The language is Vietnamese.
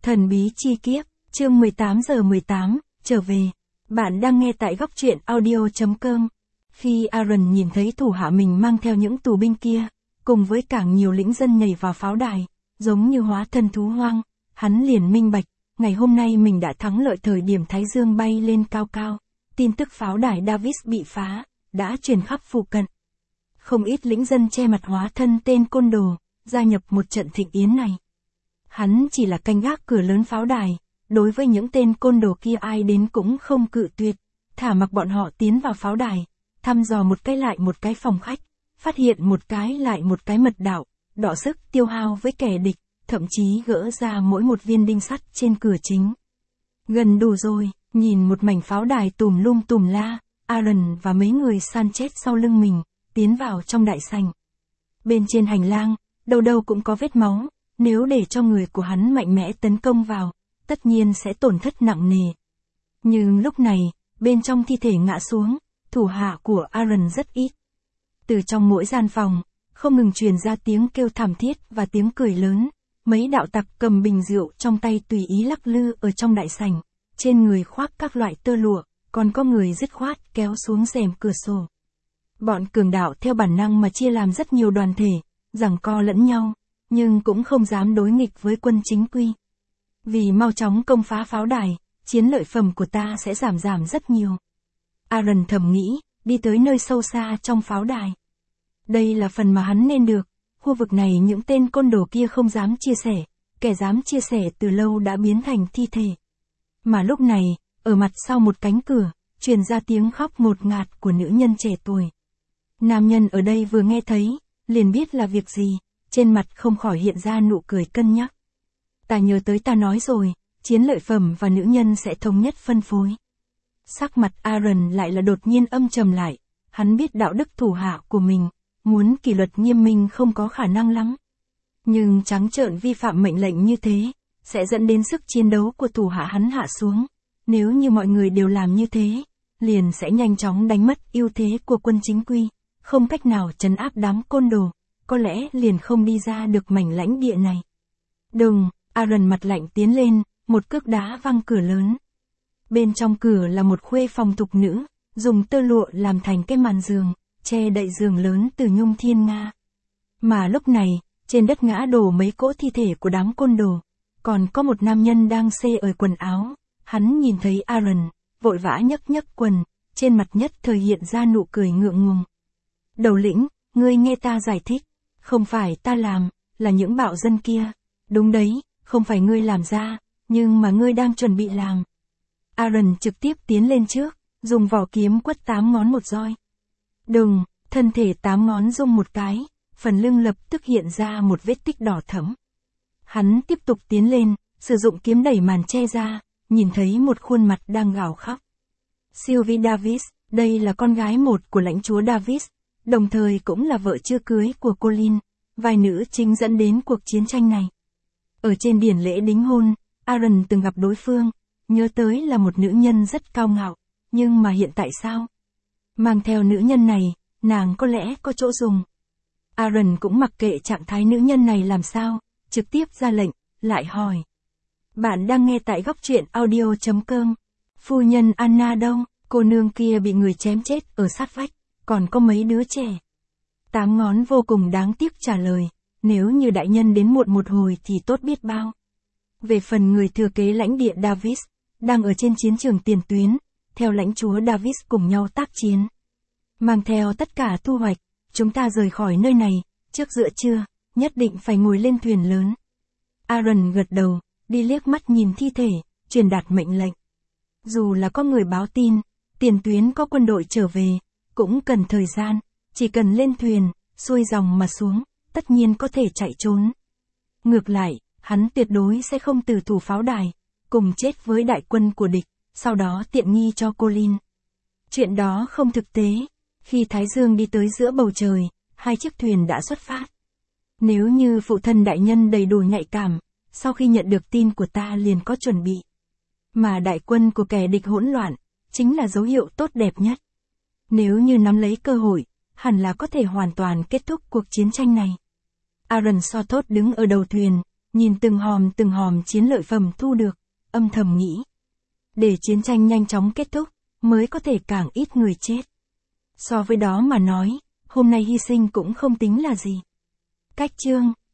Thần bí chi kiếp, chương 18:18, trở về. Bạn đang nghe tại góc truyện audio.com. Khi Aaron nhìn thấy thủ hạ mình mang theo những tù binh kia, cùng với càng nhiều lĩnh dân nhảy vào pháo đài, giống như hóa thân thú hoang, hắn liền minh bạch, ngày hôm nay mình đã thắng lợi. Thời điểm Thái Dương bay lên cao cao, tin tức pháo đài Davis bị phá, đã truyền khắp phụ cận. Không ít lĩnh dân che mặt hóa thân tên côn đồ, gia nhập một trận thịnh yến này. Hắn chỉ là canh gác cửa lớn pháo đài, đối với những tên côn đồ kia ai đến cũng không cự tuyệt, thả mặc bọn họ tiến vào pháo đài, thăm dò một cái lại một cái phòng khách, phát hiện một cái lại một cái mật đạo, đọ sức tiêu hao với kẻ địch, thậm chí gỡ ra mỗi một viên đinh sắt trên cửa chính. Gần đủ rồi, nhìn một mảnh pháo đài tùm lum tùm la, Aaron và mấy người Sanchez sau lưng mình, tiến vào trong đại sảnh. Bên trên hành lang, đâu đâu cũng có vết máu, nếu để cho người của hắn mạnh mẽ tấn công vào, tất nhiên sẽ tổn thất nặng nề. Nhưng lúc này, bên trong thi thể ngã xuống, thủ hạ của Aaron rất ít. Từ trong mỗi gian phòng, không ngừng truyền ra tiếng kêu thảm thiết và tiếng cười lớn, mấy đạo tặc cầm bình rượu trong tay tùy ý lắc lư ở trong đại sảnh, trên người khoác các loại tơ lụa, còn có người dứt khoát kéo xuống rèm cửa sổ. Bọn cường đạo theo bản năng mà chia làm rất nhiều đoàn thể, giằng co lẫn nhau, nhưng cũng không dám đối nghịch với quân chính quy. Vì mau chóng công phá pháo đài, chiến lợi phẩm của ta sẽ giảm rất nhiều. Aaron thầm nghĩ, đi tới nơi sâu xa trong pháo đài. Đây là phần mà hắn nên được, khu vực này những tên côn đồ kia không dám chia sẻ, kẻ dám chia sẻ từ lâu đã biến thành thi thể. Mà lúc này, ở mặt sau một cánh cửa, truyền ra tiếng khóc ngột ngạt của nữ nhân trẻ tuổi. Nam nhân ở đây vừa nghe thấy, liền biết là việc gì, trên mặt không khỏi hiện ra nụ cười cân nhắc. Ta nhớ tới ta nói rồi, chiến lợi phẩm và nữ nhân sẽ thống nhất phân phối. Sắc mặt Aaron lại là đột nhiên âm trầm lại, hắn biết đạo đức thủ hạ của mình, muốn kỷ luật nghiêm minh không có khả năng lắm. Nhưng trắng trợn vi phạm mệnh lệnh như thế, sẽ dẫn đến sức chiến đấu của thủ hạ hắn hạ xuống. Nếu như mọi người đều làm như thế, liền sẽ nhanh chóng đánh mất ưu thế của quân chính quy, không cách nào trấn áp đám côn đồ, có lẽ liền không đi ra được mảnh lãnh địa này. Đùng, Aaron mặt lạnh tiến lên, một cước đá văng cửa lớn. Bên trong cửa là một khuê phòng thục nữ, dùng tơ lụa làm thành cái màn giường, che đậy giường lớn từ nhung thiên nga. Mà lúc này, trên đất ngã đổ mấy cỗ thi thể của đám côn đồ, còn có một nam nhân đang xê ở quần áo. Hắn nhìn thấy Aaron, vội vã nhấc quần, trên mặt nhất thời hiện ra nụ cười ngượng ngùng. Đầu lĩnh, ngươi nghe ta giải thích, không phải ta làm, là những bạo dân kia. Đúng đấy, không phải ngươi làm ra, nhưng mà ngươi đang chuẩn bị làm. Aaron trực tiếp tiến lên trước, dùng vỏ kiếm quất 8 ngón một roi. Đùng, thân thể 8 ngón rung một cái, phần lưng lập tức hiện ra một vết tích đỏ thẫm. Hắn tiếp tục tiến lên, sử dụng kiếm đẩy màn che ra, nhìn thấy một khuôn mặt đang gào khóc. Sylvie Davis, đây là con gái một của lãnh chúa Davis, đồng thời cũng là vợ chưa cưới của Colin, vai nữ chính dẫn đến cuộc chiến tranh này. Ở trên điển lễ đính hôn, Aaron từng gặp đối phương, nhớ tới là một nữ nhân rất cao ngạo, nhưng mà hiện tại sao? Mang theo nữ nhân này, nàng có lẽ có chỗ dùng. Aaron cũng mặc kệ trạng thái nữ nhân này làm sao, trực tiếp ra lệnh, lại hỏi. Bạn đang nghe tại góc truyện audio.com. Phu nhân Anna đâu? Cô nương kia bị người chém chết ở sát vách, còn có mấy đứa trẻ. 8 ngón vô cùng đáng tiếc trả lời, nếu như đại nhân đến muộn một hồi thì tốt biết bao. Về phần người thừa kế lãnh địa Davis, đang ở trên chiến trường tiền tuyến, theo lãnh chúa Davis cùng nhau tác chiến. Mang theo tất cả thu hoạch, chúng ta rời khỏi nơi này, trước giữa trưa, nhất định phải ngồi lên thuyền lớn. Aaron gật đầu, đi liếc mắt nhìn thi thể, truyền đạt mệnh lệnh. Dù là có người báo tin, tiền tuyến có quân đội trở về, cũng cần thời gian, chỉ cần lên thuyền, xuôi dòng mà xuống, tất nhiên có thể chạy trốn. Ngược lại, hắn tuyệt đối sẽ không từ thủ pháo đài, cùng chết với đại quân của địch, sau đó tiện nghi cho Colin. Chuyện đó không thực tế, khi Thái Dương đi tới giữa bầu trời, 2 chiếc thuyền đã xuất phát. Nếu như phụ thân đại nhân đầy đủ nhạy cảm, sau khi nhận được tin của ta liền có chuẩn bị. Mà đại quân của kẻ địch hỗn loạn, chính là dấu hiệu tốt đẹp nhất. Nếu như nắm lấy cơ hội, hẳn là có thể hoàn toàn kết thúc cuộc chiến tranh này. Aaron so thốt đứng ở đầu thuyền, nhìn từng hòm chiến lợi phẩm thu được, âm thầm nghĩ. Để chiến tranh nhanh chóng kết thúc, mới có thể càng ít người chết. So với đó mà nói, hôm nay hy sinh cũng không tính là gì. Cách chương